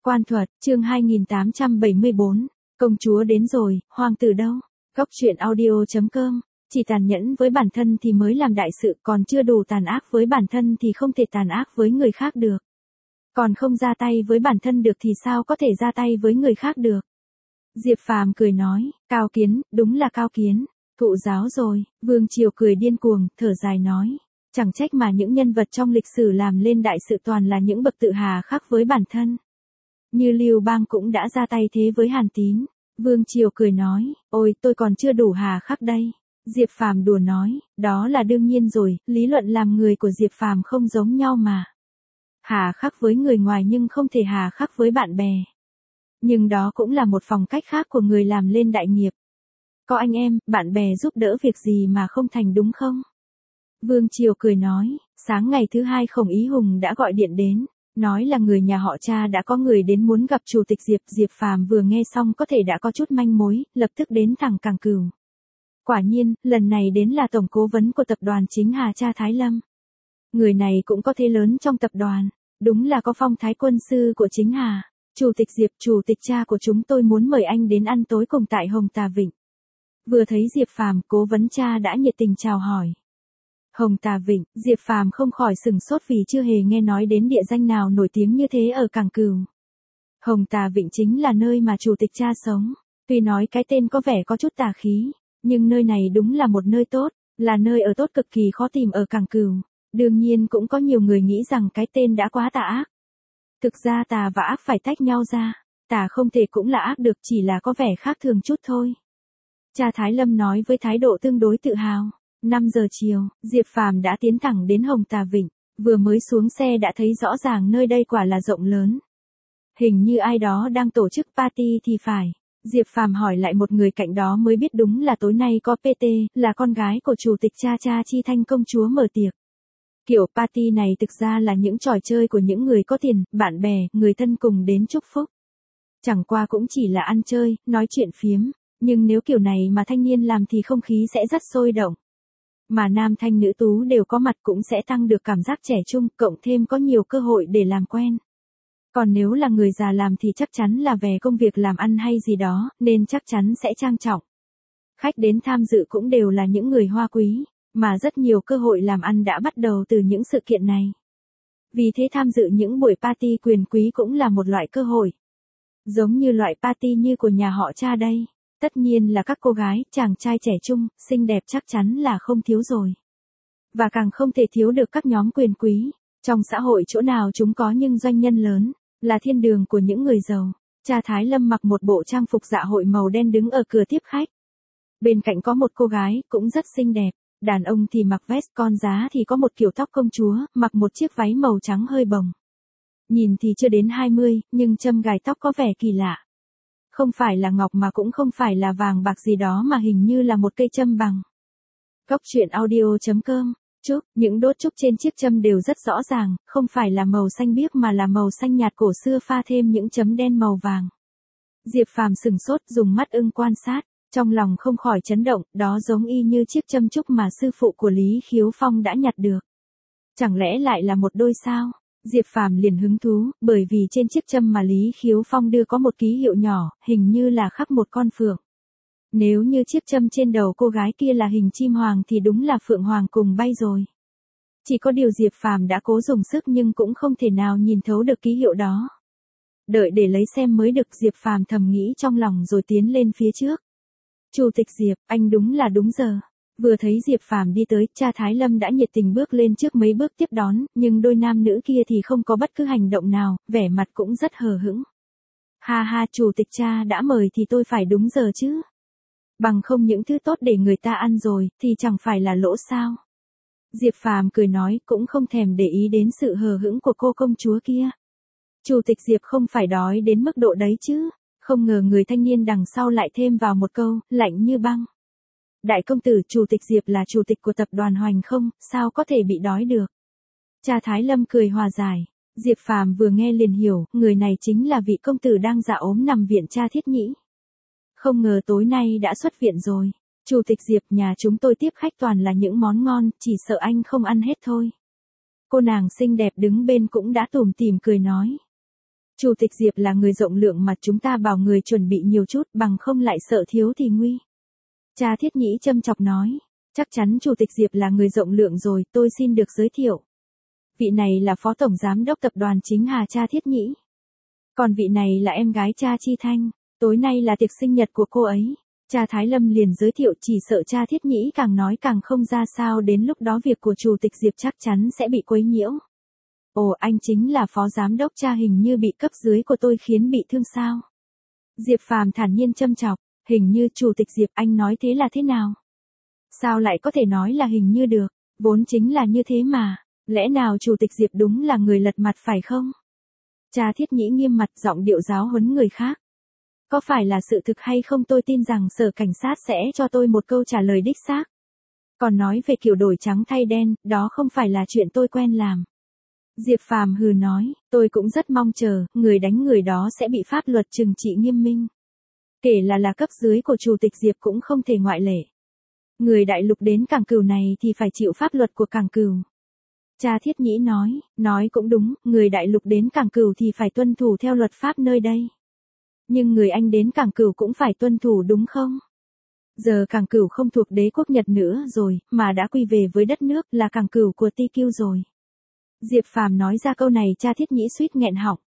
Quan thuật, chương 2874, công chúa đến rồi, hoàng tử đâu? Góc truyện audio.com, chỉ tàn nhẫn với bản thân thì mới làm đại sự, còn chưa đủ tàn ác với bản thân thì không thể tàn ác với người khác được. Còn không ra tay với bản thân được thì sao có thể ra tay với người khác được? Diệp Phàm cười nói, cao kiến, đúng là cao kiến, thụ giáo rồi. Vương Triều cười điên cuồng, thở dài nói, chẳng trách mà những nhân vật trong lịch sử làm lên đại sự toàn là những bậc tự hà khắc với bản thân. Như Lưu Bang cũng đã ra tay thế với Hàn Tín. Vương Triều cười nói, ôi tôi còn chưa đủ hà khắc đây. Diệp Phàm đùa nói, đó là đương nhiên rồi, lý luận làm người của Diệp Phàm không giống nhau mà. Hà khắc với người ngoài nhưng không thể hà khắc với bạn bè. Nhưng đó cũng là một phong cách khác của người làm lên đại nghiệp. Có anh em, bạn bè giúp đỡ việc gì mà không thành đúng không? Vương Triều cười nói, sáng ngày thứ hai Khổng Ý Hùng đã gọi điện đến, nói là người nhà họ Cha đã có người đến muốn gặp chủ tịch Diệp. Diệp Phàm vừa nghe xong có thể đã có chút manh mối, lập tức đến thẳng Cảng Cửu. Quả nhiên, lần này đến là tổng cố vấn của tập đoàn Chính Hà Cha Thái Lâm. Người này cũng có thế lớn trong tập đoàn, đúng là có phong thái quân sư của Chính Hà. Chủ tịch Diệp, chủ tịch Cha của chúng tôi muốn mời anh đến ăn tối cùng tại Hồng Tà Vịnh. Vừa thấy Diệp Phàm, cố vấn Cha đã nhiệt tình chào hỏi. Hồng Tà Vịnh, Diệp Phàm không khỏi sừng sốt vì chưa hề nghe nói đến địa danh nào nổi tiếng như thế ở Cảng Cửu. Hồng Tà Vịnh chính là nơi mà chủ tịch Cha sống. Tuy nói cái tên có vẻ có chút tà khí, nhưng nơi này đúng là một nơi tốt, là nơi ở tốt cực kỳ khó tìm ở Cảng Cửu. Đương nhiên cũng có nhiều người nghĩ rằng cái tên đã quá tà ác. Thực ra tà và ác phải tách nhau ra, tà không thể cũng là ác được, chỉ là có vẻ khác thường chút thôi. Cha Thái Lâm nói với thái độ tương đối tự hào. 5 giờ chiều, Diệp Phàm đã tiến thẳng đến Hồng Tà Vịnh, vừa mới xuống xe đã thấy rõ ràng nơi đây quả là rộng lớn. Hình như ai đó đang tổ chức party thì phải. Diệp Phàm hỏi lại một người cạnh đó mới biết đúng là tối nay có PT, là con gái của chủ tịch Cha Cha Chi Thanh công chúa mở tiệc. Kiểu party này thực ra là những trò chơi của những người có tiền, bạn bè, người thân cùng đến chúc phúc. Chẳng qua cũng chỉ là ăn chơi, nói chuyện phiếm, nhưng nếu kiểu này mà thanh niên làm thì không khí sẽ rất sôi động. Mà nam thanh nữ tú đều có mặt cũng sẽ tăng được cảm giác trẻ trung, cộng thêm có nhiều cơ hội để làm quen. Còn nếu là người già làm thì chắc chắn là về công việc làm ăn hay gì đó, nên chắc chắn sẽ trang trọng. Khách đến tham dự cũng đều là những người hoa quý, mà rất nhiều cơ hội làm ăn đã bắt đầu từ những sự kiện này. Vì thế tham dự những buổi party quyền quý cũng là một loại cơ hội. Giống như loại party như của nhà họ Cha đây. Tất nhiên là các cô gái, chàng trai trẻ trung, xinh đẹp chắc chắn là không thiếu rồi. Và càng không thể thiếu được các nhóm quyền quý. Trong xã hội chỗ nào chúng có nhưng doanh nhân lớn, là thiên đường của những người giàu. Cha Thái Lâm mặc một bộ trang phục dạ hội màu đen đứng ở cửa tiếp khách. Bên cạnh có một cô gái, cũng rất xinh đẹp. Đàn ông thì mặc vest, con giá thì có một kiểu tóc công chúa, mặc một chiếc váy màu trắng hơi bồng. Nhìn thì chưa đến 20, nhưng châm gài tóc có vẻ kỳ lạ. Không phải là ngọc mà cũng không phải là vàng bạc gì đó mà hình như là một cây châm bằng. Góc truyện audio.com, trúc, những đốt trúc trên chiếc châm đều rất rõ ràng, không phải là màu xanh biếc mà là màu xanh nhạt cổ xưa pha thêm những chấm đen màu vàng. Diệp Phàm sừng sốt dùng mắt ưng quan sát, trong lòng không khỏi chấn động, đó giống y như chiếc châm trúc mà sư phụ của Lý Khiếu Phong đã nhặt được. Chẳng lẽ lại là một đôi sao? Diệp Phàm liền hứng thú, bởi vì trên chiếc châm mà Lý Khiếu Phong đưa có một ký hiệu nhỏ, hình như là khắc một con phượng. Nếu như chiếc châm trên đầu cô gái kia là hình chim hoàng thì đúng là phượng hoàng cùng bay rồi. Chỉ có điều Diệp Phàm đã cố dùng sức nhưng cũng không thể nào nhìn thấu được ký hiệu đó. Đợi để lấy xem mới được, Diệp Phàm thầm nghĩ trong lòng rồi tiến lên phía trước. Chủ tịch Diệp, anh đúng là đúng giờ. Vừa thấy Diệp Phàm đi tới, Cha Thái Lâm đã nhiệt tình bước lên trước mấy bước tiếp đón, nhưng đôi nam nữ kia thì không có bất cứ hành động nào, vẻ mặt cũng rất hờ hững. Ha ha, chủ tịch Cha đã mời thì tôi phải đúng giờ chứ. Bằng không những thứ tốt để người ta ăn rồi, thì chẳng phải là lỗ sao. Diệp Phàm cười nói, cũng không thèm để ý đến sự hờ hững của cô công chúa kia. Chủ tịch Diệp không phải đói đến mức độ đấy chứ. Không ngờ người thanh niên đằng sau lại thêm vào một câu, lạnh như băng. Đại công tử, chủ tịch Diệp là chủ tịch của tập đoàn Hoành không, sao có thể bị đói được. Cha Thái Lâm cười hòa giải. Diệp Phàm vừa nghe liền hiểu, người này chính là vị công tử đang dạ ốm nằm viện Cha Thiết Nhĩ. Không ngờ tối nay đã xuất viện rồi. Chủ tịch Diệp, nhà chúng tôi tiếp khách toàn là những món ngon, chỉ sợ anh không ăn hết thôi. Cô nàng xinh đẹp đứng bên cũng đã tủm tỉm cười nói. Chủ tịch Diệp là người rộng lượng mà chúng ta bảo người chuẩn bị nhiều chút bằng không lại sợ thiếu thì nguy. Cha Thiết Nhĩ châm chọc nói. Chắc chắn Chủ tịch Diệp là người rộng lượng rồi, tôi xin được giới thiệu. Vị này là Phó Tổng Giám đốc Tập đoàn Chính Hà cha Thiết Nhĩ. Còn vị này là em gái cha Chi Thanh, tối nay là tiệc sinh nhật của cô ấy. Cha Thái Lâm liền giới thiệu, chỉ sợ cha Thiết Nhĩ càng nói càng không ra sao, đến lúc đó việc của Chủ tịch Diệp chắc chắn sẽ bị quấy nhiễu. Ồ, anh chính là Phó Giám đốc cha, hình như bị cấp dưới của tôi khiến bị thương sao? Diệp Phàm thản nhiên châm chọc, hình như Chủ tịch Diệp, anh nói thế là thế nào? Sao lại có thể nói là hình như được, vốn chính là như thế mà, lẽ nào Chủ tịch Diệp đúng là người lật mặt phải không? Cha Thiết Nhĩ nghiêm mặt, giọng điệu giáo huấn người khác. Có phải là sự thực hay không, tôi tin rằng sở cảnh sát sẽ cho tôi một câu trả lời đích xác. Còn nói về kiểu đổi trắng thay đen, đó không phải là chuyện tôi quen làm. Diệp Phàm hừ nói, tôi cũng rất mong chờ, người đánh người đó sẽ bị pháp luật trừng trị nghiêm minh. Kể là cấp dưới của Chủ tịch Diệp cũng không thể ngoại lệ. Người đại lục đến Cảng Cửu này thì phải chịu pháp luật của Cảng Cửu. Cha Thiết Nhĩ nói cũng đúng, người đại lục đến Cảng Cửu thì phải tuân thủ theo luật pháp nơi đây. Nhưng người Anh đến Cảng Cửu cũng phải tuân thủ đúng không? Giờ Cảng Cửu không thuộc đế quốc Nhật nữa rồi, mà đã quy về với đất nước là Cảng Cửu của TQ rồi. Diệp Phàm nói ra câu này, cha Thiết Nhĩ suýt nghẹn họng.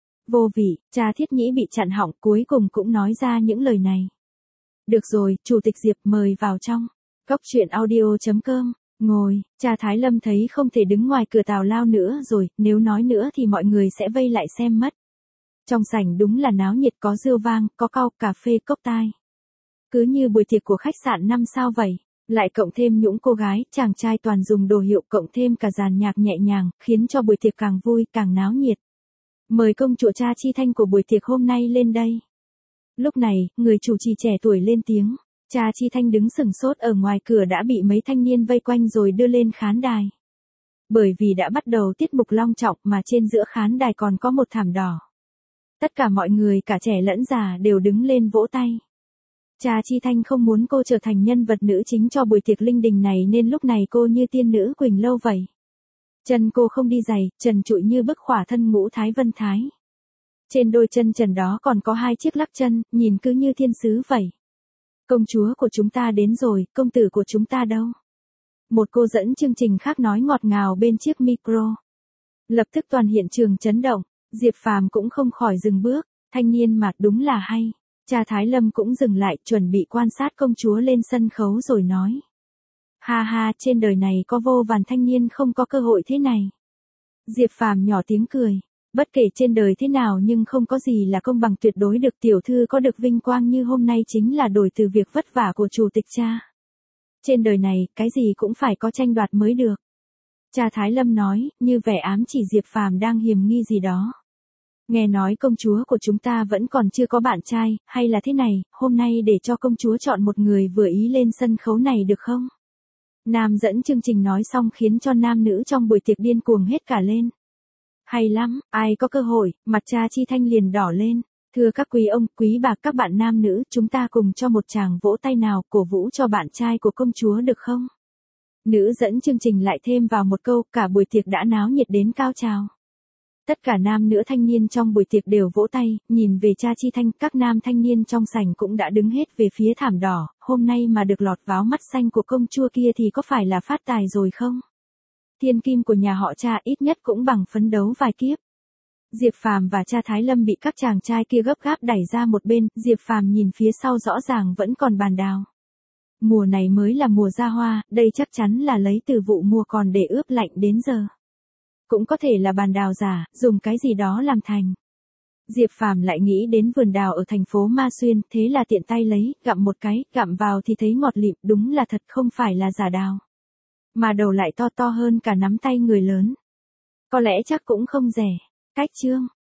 Vô vị, cha Thiết Nhĩ bị chặn họng, cuối cùng cũng nói ra những lời này. Được rồi, Chủ tịch Diệp mời vào trong. Góc truyện audio.com, ngồi, cha Thái Lâm thấy không thể đứng ngoài cửa tào lao nữa rồi, nếu nói nữa thì mọi người sẽ vây lại xem mất. Trong sảnh đúng là náo nhiệt, có rượu vang, có cau, cà phê, cốc tai. Cứ như buổi tiệc của khách sạn 5 sao vậy, lại cộng thêm những cô gái, chàng trai toàn dùng đồ hiệu, cộng thêm cả dàn nhạc nhẹ nhàng, khiến cho buổi tiệc càng vui, càng náo nhiệt. Mời công chúa cha Chi Thanh của buổi tiệc hôm nay lên đây. Lúc này, người chủ trì trẻ tuổi lên tiếng. Cha Chi Thanh đứng sừng sốt ở ngoài cửa đã bị mấy thanh niên vây quanh rồi đưa lên khán đài. Bởi vì đã bắt đầu tiết mục long trọng mà trên giữa khán đài còn có một thảm đỏ. Tất cả mọi người, cả trẻ lẫn già đều đứng lên vỗ tay. Cha Chi Thanh không muốn cô trở thành nhân vật nữ chính cho buổi tiệc linh đình này nên lúc này cô như tiên nữ Quỳnh Lâu vậy. Chân cô không đi giày, trần trụi như bức khỏa thân ngũ thái vân thái. Trên đôi chân trần đó còn có 2 chiếc lắc chân, nhìn cứ như thiên sứ vậy. Công chúa của chúng ta đến rồi, công tử của chúng ta đâu? Một cô dẫn chương trình khác nói ngọt ngào bên chiếc micro. Lập tức toàn hiện trường chấn động, Diệp Phàm cũng không khỏi dừng bước, thanh niên mà đúng là hay. Cha Thái Lâm cũng dừng lại, chuẩn bị quan sát công chúa lên sân khấu rồi nói. Ha ha, trên đời này có vô vàn thanh niên không có cơ hội thế này. Diệp Phàm nhỏ tiếng cười. Bất kể trên đời thế nào nhưng không có gì là công bằng tuyệt đối được, tiểu thư có được vinh quang như hôm nay chính là đổi từ việc vất vả của chủ tịch cha. Trên đời này, cái gì cũng phải có tranh đoạt mới được. Cha Thái Lâm nói, như vẻ ám chỉ Diệp Phàm đang hiềm nghi gì đó. Nghe nói công chúa của chúng ta vẫn còn chưa có bạn trai, hay là thế này, hôm nay để cho công chúa chọn một người vừa ý lên sân khấu này được không? Nam dẫn chương trình nói xong khiến cho nam nữ trong buổi tiệc điên cuồng hết cả lên. Hay lắm, ai có cơ hội, mặt cha Chi Thanh liền đỏ lên. Thưa các quý ông, quý bà, các bạn nam nữ, chúng ta cùng cho một tràng vỗ tay nào, cổ vũ cho bạn trai của công chúa được không? Nữ dẫn chương trình lại thêm vào một câu, cả buổi tiệc đã náo nhiệt đến cao trào. Tất cả nam nữ thanh niên trong buổi tiệc đều vỗ tay, nhìn về cha Chi Thanh, các nam thanh niên trong sảnh cũng đã đứng hết về phía thảm đỏ, hôm nay mà được lọt vào mắt xanh của công chúa kia thì có phải là phát tài rồi không? Thiên kim của nhà họ cha ít nhất cũng bằng phấn đấu vài kiếp. Diệp Phàm và cha Thái Lâm bị các chàng trai kia gấp gáp đẩy ra một bên, Diệp Phàm nhìn phía sau rõ ràng vẫn còn bàn đào. Mùa này mới là mùa ra hoa, đây chắc chắn là lấy từ vụ mùa còn để ướp lạnh đến giờ. Cũng có thể là bàn đào giả, dùng cái gì đó làm thành. Diệp Phàm lại nghĩ đến vườn đào ở thành phố Ma Xuyên, thế là tiện tay lấy, gặm một cái, gặm vào thì thấy ngọt lịm, đúng là thật không phải là giả đào. Mà đầu lại to to hơn cả nắm tay người lớn. Có lẽ chắc cũng không rẻ. Cách chương.